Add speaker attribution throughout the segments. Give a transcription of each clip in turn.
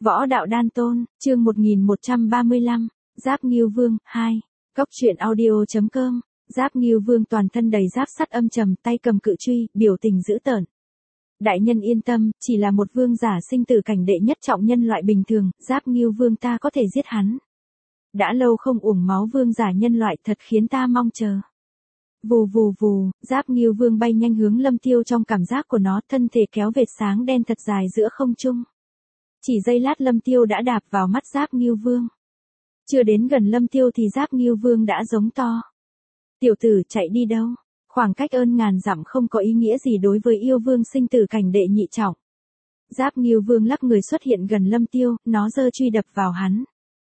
Speaker 1: Võ đạo đan tôn, chương 1135, Giáp Ngưu Vương, 2. Cốc truyện audio.com. Giáp Ngưu Vương toàn thân đầy giáp sắt âm trầm, tay cầm cự truy, biểu tình dữ tợn. Đại nhân yên tâm, chỉ là một vương giả sinh tử cảnh đệ nhất trọng nhân loại bình thường, Giáp Ngưu Vương ta có thể giết hắn. Đã lâu không uổng máu vương giả nhân loại thật khiến ta mong chờ. Vù vù vù, Giáp Ngưu Vương bay nhanh hướng Lâm Tiêu trong cảm giác của nó, thân thể kéo vệt sáng đen thật dài giữa không trung. Chỉ giây lát Lâm Tiêu đã đạp vào mắt Giáp Ngưu Vương. Chưa đến gần Lâm Tiêu thì Giáp Ngưu Vương đã giống to. Tiểu tử chạy đi đâu? Khoảng cách ngàn dặm không có ý nghĩa gì đối với yêu vương sinh tử cảnh đệ nhị trọng. Giáp Ngưu Vương lắc người xuất hiện gần Lâm Tiêu, nó giơ truy đập vào hắn.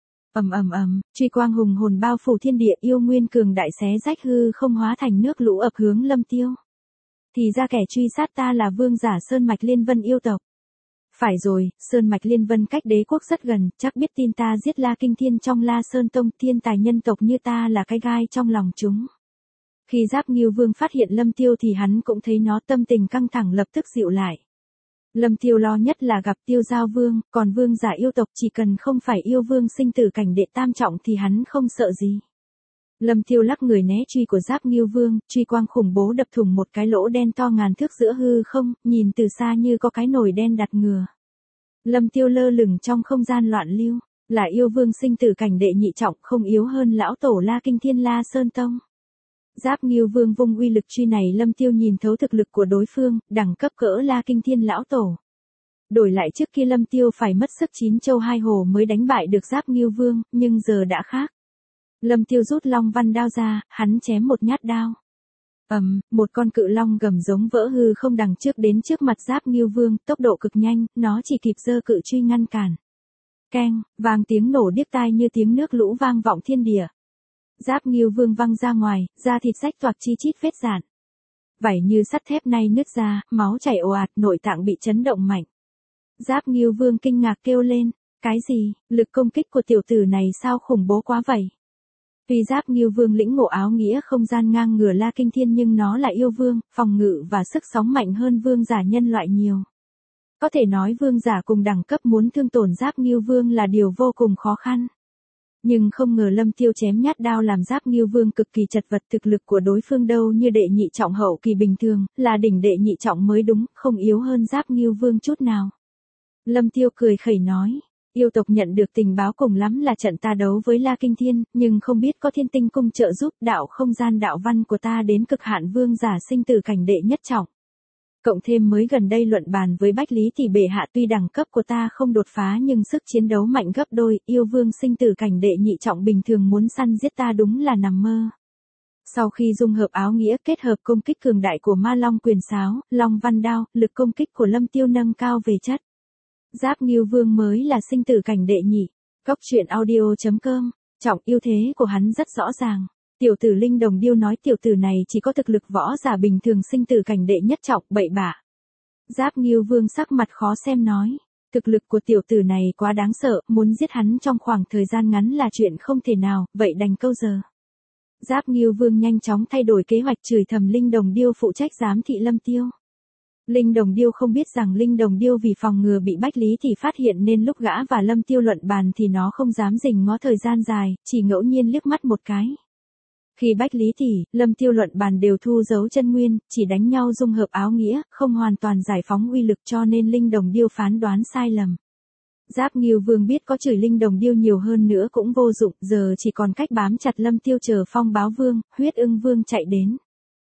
Speaker 1: Truy quang hùng hồn bao phủ thiên địa, yêu nguyên cường đại xé rách hư không hóa thành nước lũ ập hướng Lâm Tiêu. Thì ra kẻ truy sát ta là vương giả Sơn Mạch Liên Vân yêu tộc. Phải rồi, Sơn Mạch Liên Vân cách đế quốc rất gần, chắc biết tin ta giết La Kinh Thiên trong La Sơn Tông, thiên tài nhân tộc như ta là cái gai trong lòng chúng. Khi Giáp Ngưu Vương phát hiện Lâm Tiêu thì hắn cũng thấy nó, tâm tình căng thẳng lập tức dịu lại. Lâm Tiêu lo nhất là gặp Tiêu Giao Vương, còn vương giả yêu tộc chỉ cần không phải yêu vương sinh tử cảnh đệ tam trọng thì hắn không sợ gì. Lâm Tiêu lắc người né truy của Giáp Ngưu Vương, truy quang khủng bố đập thủng một cái lỗ đen to ngàn thước giữa hư không, nhìn từ xa như có cái nồi đen đặt ngừa. Lâm Tiêu lơ lửng trong không gian loạn lưu, là yêu vương sinh tử cảnh đệ nhị trọng, không yếu hơn lão tổ La Kinh Thiên La Sơn Tông. Giáp Ngưu Vương vung uy lực truy này, Lâm Tiêu nhìn thấu thực lực của đối phương, đẳng cấp cỡ La Kinh Thiên lão tổ. Đổi lại trước kia Lâm Tiêu phải mất sức 9 châu 2 hồ mới đánh bại được Giáp Ngưu Vương, nhưng giờ đã khác. Lâm Tiêu rút Long Văn đao ra, hắn chém một nhát đao. Một con cự long gầm giống vỡ hư không đằng trước đến trước mặt Giáp Ngưu Vương, tốc độ cực nhanh, nó chỉ kịp giơ cự truy ngăn cản. Keng, vang tiếng nổ điếc tai như tiếng nước lũ vang vọng thiên địa. Giáp Ngưu Vương văng ra ngoài, da thịt rách toạc chi chít vết rạn. Vảy như sắt thép nay nứt ra, máu chảy ồ ạt, nội tạng bị chấn động mạnh. Giáp Ngưu Vương kinh ngạc kêu lên, cái gì, lực công kích của tiểu tử này sao khủng bố quá vậy? Vì Giáp Ngưu Vương lĩnh ngộ áo nghĩa không gian ngang ngửa La Kinh Thiên nhưng nó là yêu vương, phòng ngự và sức sóng mạnh hơn vương giả nhân loại nhiều. Có thể nói vương giả cùng đẳng cấp muốn thương tổn Giáp Ngưu Vương là điều vô cùng khó khăn. Nhưng không ngờ Lâm Tiêu chém nhát đao làm Giáp Ngưu Vương cực kỳ chật vật, thực lực của đối phương đâu như đệ nhị trọng hậu kỳ bình thường, là đỉnh đệ nhị trọng mới đúng, không yếu hơn Giáp Ngưu Vương chút nào. Lâm Tiêu cười khẩy nói, yêu tộc nhận được tình báo cùng lắm là trận ta đấu với La Kinh Thiên, nhưng không biết có Thiên Tinh Cung trợ giúp, đạo không gian đạo văn của ta đến cực hạn vương giả sinh tử cảnh đệ nhất trọng. Cộng thêm mới gần đây luận bàn với Bách Lý thì bệ hạ tuy đẳng cấp của ta không đột phá nhưng sức chiến đấu mạnh gấp đôi, yêu vương sinh tử cảnh đệ nhị trọng bình thường muốn săn giết ta đúng là nằm mơ. Sau khi dung hợp áo nghĩa kết hợp công kích cường đại của Ma Long quyền sáo, Long Văn đao, lực công kích của Lâm Tiêu nâng cao về chất. Giáp Ngưu Vương mới là sinh tử cảnh đệ nhị. Cốc truyện audio.com, trọng ưu thế của hắn rất rõ ràng. Tiểu tử Linh Đồng Điêu nói tiểu tử này chỉ có thực lực võ giả bình thường sinh tử cảnh đệ nhất trọng, bậy bạ. Giáp Ngưu Vương sắc mặt khó xem nói, thực lực của tiểu tử này quá đáng sợ, muốn giết hắn trong khoảng thời gian ngắn là chuyện không thể nào, vậy đành câu giờ. Giáp Ngưu Vương nhanh chóng thay đổi kế hoạch, chửi thầm Linh Đồng Điêu phụ trách giám thị Lâm Tiêu. Linh Đồng Điêu không biết rằng Linh Đồng Điêu vì phòng ngừa bị Bách Lý thì phát hiện nên lúc gã và Lâm Tiêu luận bàn thì nó không dám rình ngó thời gian dài, chỉ ngẫu nhiên liếc mắt một cái. Khi Bách Lý thì, Lâm Tiêu luận bàn đều thu giấu chân nguyên, chỉ đánh nhau dung hợp áo nghĩa, không hoàn toàn giải phóng uy lực cho nên Linh Đồng Điêu phán đoán sai lầm. Giáp Ngưu Vương biết có chửi Linh Đồng Điêu nhiều hơn nữa cũng vô dụng, giờ chỉ còn cách bám chặt Lâm Tiêu chờ Phong Báo Vương, Huyết Ưng Vương chạy đến.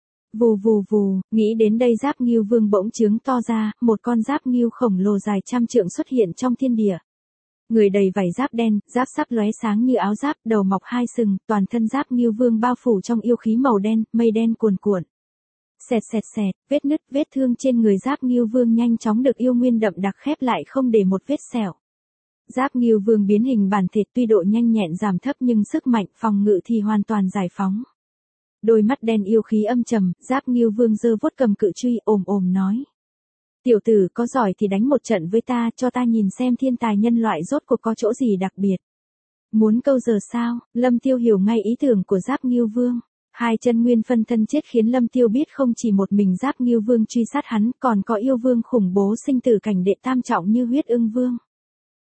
Speaker 1: Vù vù vù, nghĩ đến đây Giáp Ngưu Vương bỗng trướng to ra, một con giáp ngưu khổng lồ dài trăm trượng xuất hiện trong thiên địa. Người đầy vảy giáp đen, giáp sắp lóe sáng như áo giáp, đầu mọc hai sừng, toàn thân Giáp Ngưu Vương bao phủ trong yêu khí màu đen, mây đen cuồn cuộn. Xẹt xẹt xẹt, vết nứt, vết thương trên người Giáp Ngưu Vương nhanh chóng được yêu nguyên đậm đặc khép lại không để một vết sẹo. Giáp Ngưu Vương biến hình bản thể tuy độ nhanh nhẹn giảm thấp nhưng sức mạnh phòng ngự thì hoàn toàn giải phóng. Đôi mắt đen yêu khí âm trầm, Giáp Ngưu Vương giơ vuốt cầm cự truy ồm nói. Tiểu tử có giỏi thì đánh một trận với ta, cho ta nhìn xem thiên tài nhân loại rốt cuộc có chỗ gì đặc biệt. Muốn câu giờ sao? Lâm Tiêu hiểu ngay ý tưởng của Giáp Ngưu Vương. Hai chân nguyên phân thân chết khiến Lâm Tiêu biết không chỉ một mình Giáp Ngưu Vương truy sát hắn, còn có yêu vương khủng bố sinh tử cảnh đệ tam trọng như Huyết Ưng Vương.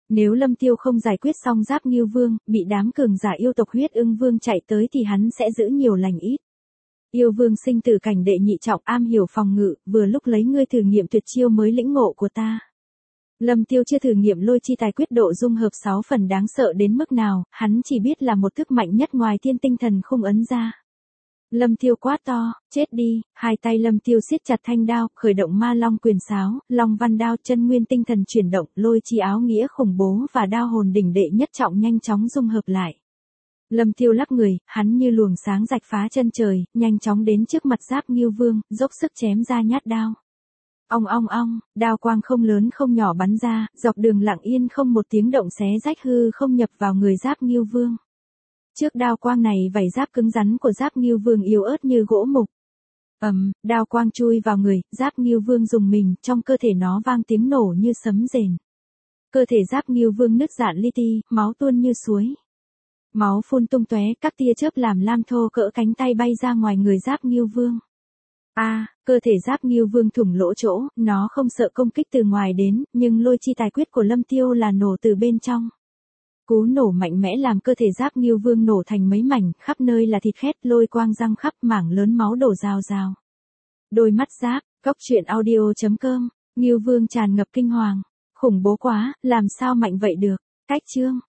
Speaker 1: Nếu Lâm Tiêu không giải quyết xong Giáp Ngưu Vương, bị đám cường giả yêu tộc Huyết Ưng Vương chạy tới thì hắn sẽ giữ nhiều lành ít. Yêu Vương sinh tử cảnh đệ nhị trọng, am hiểu phòng ngự, vừa lúc lấy ngươi thử nghiệm tuyệt chiêu mới lĩnh ngộ của ta. Lâm Tiêu chưa thử nghiệm lôi chi tài quyết độ dung hợp 6 phần đáng sợ đến mức nào, hắn chỉ biết là một thức mạnh nhất ngoài thiên tinh thần khung ấn ra. Lâm Tiêu quát to, chết đi, hai tay Lâm Tiêu siết chặt thanh đao, khởi động ma long quyền sáo, long văn đao, chân nguyên tinh thần chuyển động, lôi chi áo nghĩa khủng bố và đao hồn đỉnh đệ nhất trọng nhanh chóng dung hợp lại. Lâm Tiêu lắc người, hắn như luồng sáng rạch phá chân trời, nhanh chóng đến trước mặt Giáp Ngưu Vương, dốc sức chém ra nhát đao. Ong ong ong, đao quang không lớn không nhỏ bắn ra, dọc đường lặng yên không một tiếng động xé rách hư không nhập vào người Giáp Ngưu Vương. Trước đao quang này vảy giáp cứng rắn của Giáp Ngưu Vương yếu ớt như gỗ mục. Đao quang chui vào người, Giáp Ngưu Vương dùng mình, trong cơ thể nó vang tiếng nổ như sấm rền. Cơ thể Giáp Ngưu Vương nứt rạn li ti, máu tuôn như suối. Máu phun tung tóe, các tia chớp làm lam thô cỡ cánh tay bay ra ngoài người Giáp Ngưu Vương. Cơ thể Giáp Ngưu Vương thủng lỗ chỗ, nó không sợ công kích từ ngoài đến, nhưng lôi chi tài quyết của Lâm Tiêu là nổ từ bên trong. Cú nổ mạnh mẽ làm cơ thể Giáp Ngưu Vương nổ thành mấy mảnh, khắp nơi là thịt khét, lôi quang răng khắp, mảng lớn máu đổ rào rào. Đôi mắt Giáp, goctruyện.audio.com, Ngưu Vương tràn ngập kinh hoàng. Khủng bố quá, làm sao mạnh vậy được? Cách chương